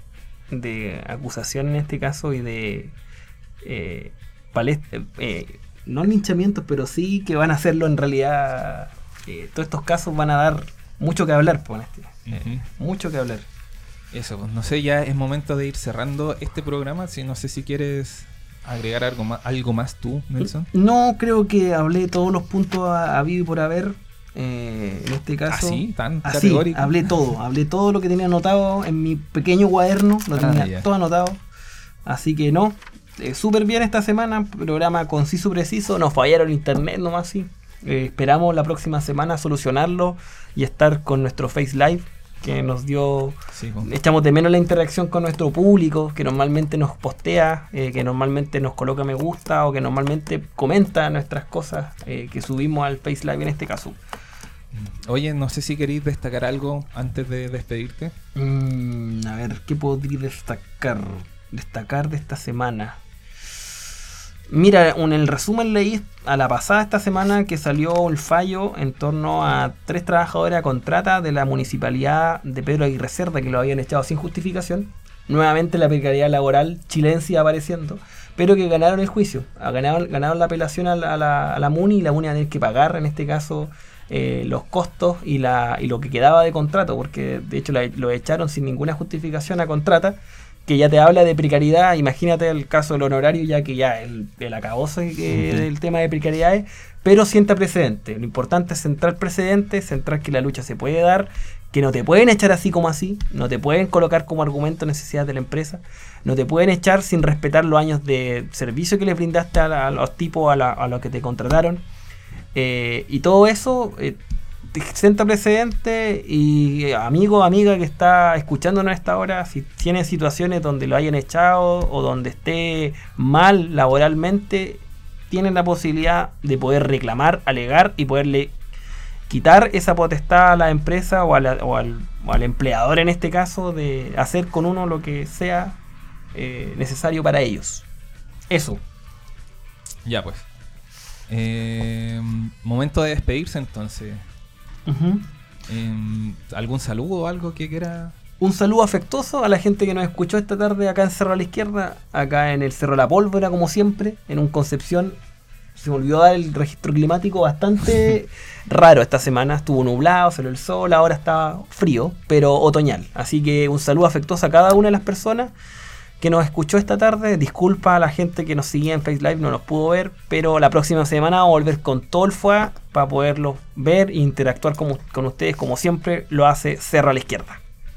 de acusación en este caso y de eh, palest- eh, no linchamientos, pero sí que van a hacerlo en realidad. Eh, todos estos casos van a dar mucho que hablar, pues, este, eh, uh-huh. mucho que hablar. Eso, pues, no sé, ya es momento de ir cerrando este programa. Si no sé si quieres agregar algo más, algo más tú, Nelson. No, creo que hablé todos los puntos a, a vivo y por haber. Eh, en este caso, así, tan así, categórico. Hablé todo, hablé todo lo que tenía anotado en mi pequeño cuaderno, lo tenía ah, yeah. todo anotado. Así que no, eh, súper bien esta semana, programa conciso, preciso, nos fallaron internet nomás, sí. Eh, esperamos la próxima semana solucionarlo y estar con nuestro Face Live, que nos dio, sí, bueno. echamos de menos la interacción con nuestro público, que normalmente nos postea, eh, que normalmente nos coloca me gusta o que normalmente comenta nuestras cosas eh, que subimos al Face Live en este caso. Oye, no sé si queréis destacar algo antes de despedirte. Mm, a ver, ¿qué podría destacar? Destacar de esta semana. Mira, en el resumen leí a la pasada esta semana que salió el fallo en torno a tres trabajadores a contrata de la municipalidad de Pedro Aguirre Cerda que lo habían echado sin justificación. Nuevamente la precariedad laboral chilense apareciendo, pero que ganaron el juicio, ganaron, ganaron la apelación a la, a, la, a la MUNI y la MUNI va a tener que pagar en este caso eh, los costos y, la, y lo que quedaba de contrato, porque de hecho la, lo echaron sin ninguna justificación a contrata, que ya te habla de precariedad. Imagínate el caso del honorario, ya que ya el, el acabose que, del tema de precariedades, pero sienta precedente. Lo importante es centrar precedentes, centrar que la lucha se puede dar, que no te pueden echar así como así, no te pueden colocar como argumento necesidades de la empresa, no te pueden echar sin respetar los años de servicio que les brindaste a, la, a los tipos, a, la, a los que te contrataron, eh, y todo eso eh, te sienta precedente. Y amigo o amiga que está escuchándonos a esta hora, si tiene situaciones donde lo hayan echado o donde esté mal laboralmente, tienen la posibilidad de poder reclamar, alegar y poderle quitar esa potestad a la empresa o, a la, o, al, o al empleador en este caso de hacer con uno lo que sea eh, necesario para ellos. Eso. Ya pues. Eh, momento de despedirse entonces. Uh-huh. Eh, ¿Algún saludo o algo que quiera? Un saludo afectuoso a la gente que nos escuchó esta tarde acá en Cerro a la Izquierda, acá en el Cerro La Pólvora como siempre, en un Concepción. Se me olvidó dar el registro climático bastante raro esta semana. Estuvo nublado, salió el sol, ahora está frío, pero otoñal. Así que un saludo afectuoso a cada una de las personas que nos escuchó esta tarde. Disculpa a la gente que nos seguía en Face Live, no nos pudo ver, pero la próxima semana vamos a volver con todo el F U A para poderlos ver e interactuar con, con ustedes como siempre lo hace Cerro a la Izquierda.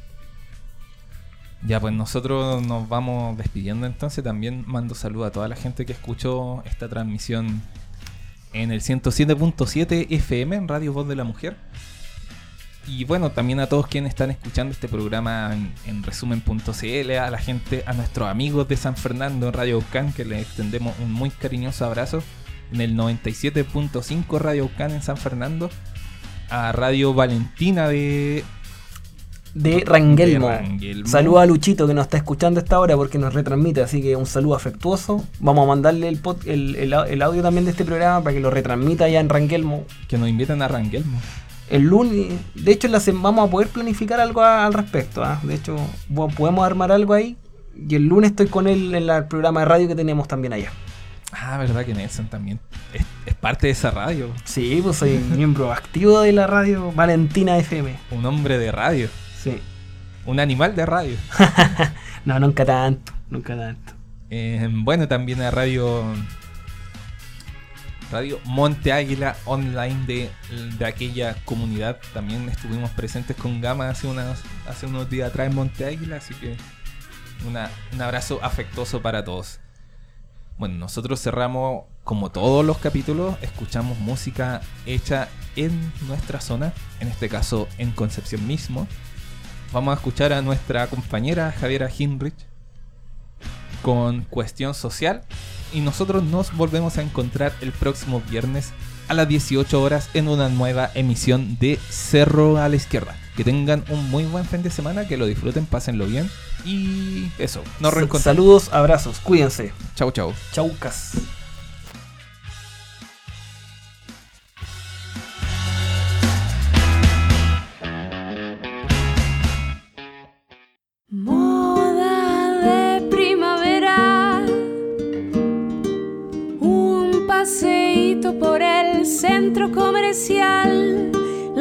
Ya, pues nosotros nos vamos despidiendo entonces. También mando saludos a toda la gente que escuchó esta transmisión en el ciento siete punto siete F M en Radio Voz de la Mujer. Y bueno, también a todos quienes están escuchando este programa en, en resumen punto c l, a la gente, a nuestros amigos de San Fernando en Radio Ucán, que les extendemos un muy cariñoso abrazo, en el noventa y siete punto cinco Radio Ucán en San Fernando, a Radio Valentina de... De Rangelmo. de Rangelmo. Saludos a Luchito que nos está escuchando a esta hora porque nos retransmite, así que un saludo afectuoso. Vamos a mandarle el, pod, el, el, el audio también de este programa para que lo retransmita allá en Rangelmo. Que nos invitan a Rangelmo. El lunes, de hecho, la sem- vamos a poder planificar algo a, al respecto. ¿eh? De hecho, podemos armar algo ahí. Y el lunes estoy con él en la, el programa de radio que tenemos también allá. Ah, verdad que Nelson también es, es parte de esa radio. Sí, pues soy miembro activo de la radio Valentina F M. Un hombre de radio. Sí. Un animal de radio. No, nunca tanto, nunca tanto. Eh, bueno, también a Radio Radio Monte Águila Online de, de aquella comunidad. También estuvimos presentes con Gama hace, unas, hace unos días atrás en Monte Águila. Así que una, un abrazo afectuoso para todos. Bueno, nosotros cerramos como todos los capítulos. Escuchamos música hecha en nuestra zona, en este caso en Concepción mismo. Vamos a escuchar a nuestra compañera Javiera Hinrich con Cuestión Social. Y nosotros nos volvemos a encontrar el próximo viernes a las dieciocho horas en una nueva emisión de Cerro a la Izquierda. Que tengan un muy buen fin de semana, que lo disfruten, pásenlo bien. Y eso, nos reencontramos. Saludos, abrazos, cuídense. Chau, chau. Chaucas. Moda de primavera, un paseo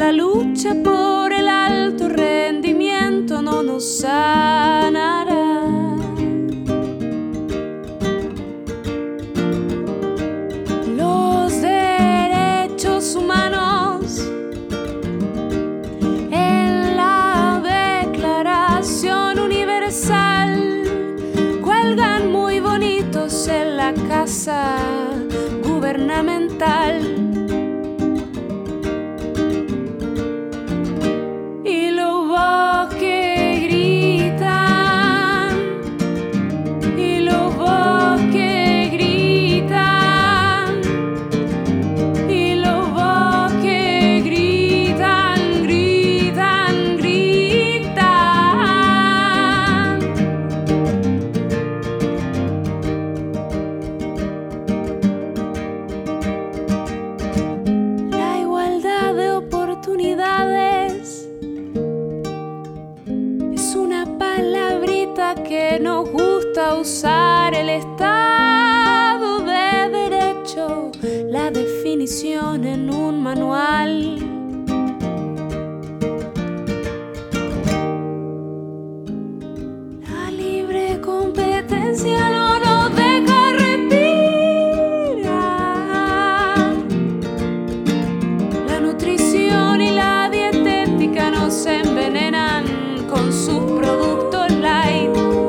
La lucha por el alto rendimiento no nos sanará. Los derechos humanos en la Declaración Universal cuelgan muy bonitos en la casa gubernamental. Que nos gusta usar el Estado de Derecho, la definición en un manual. La libre competencia no nos deja respirar. La nutrición y la dietética nos envenenan con sus productos light.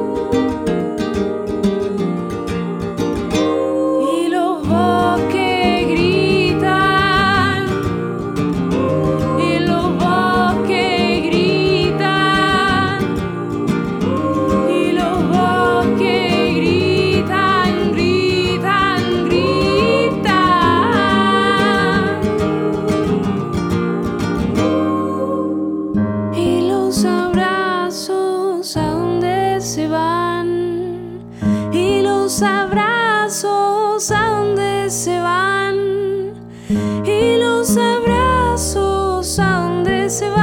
Abrazos a dónde se van, y los abrazos a dónde se van.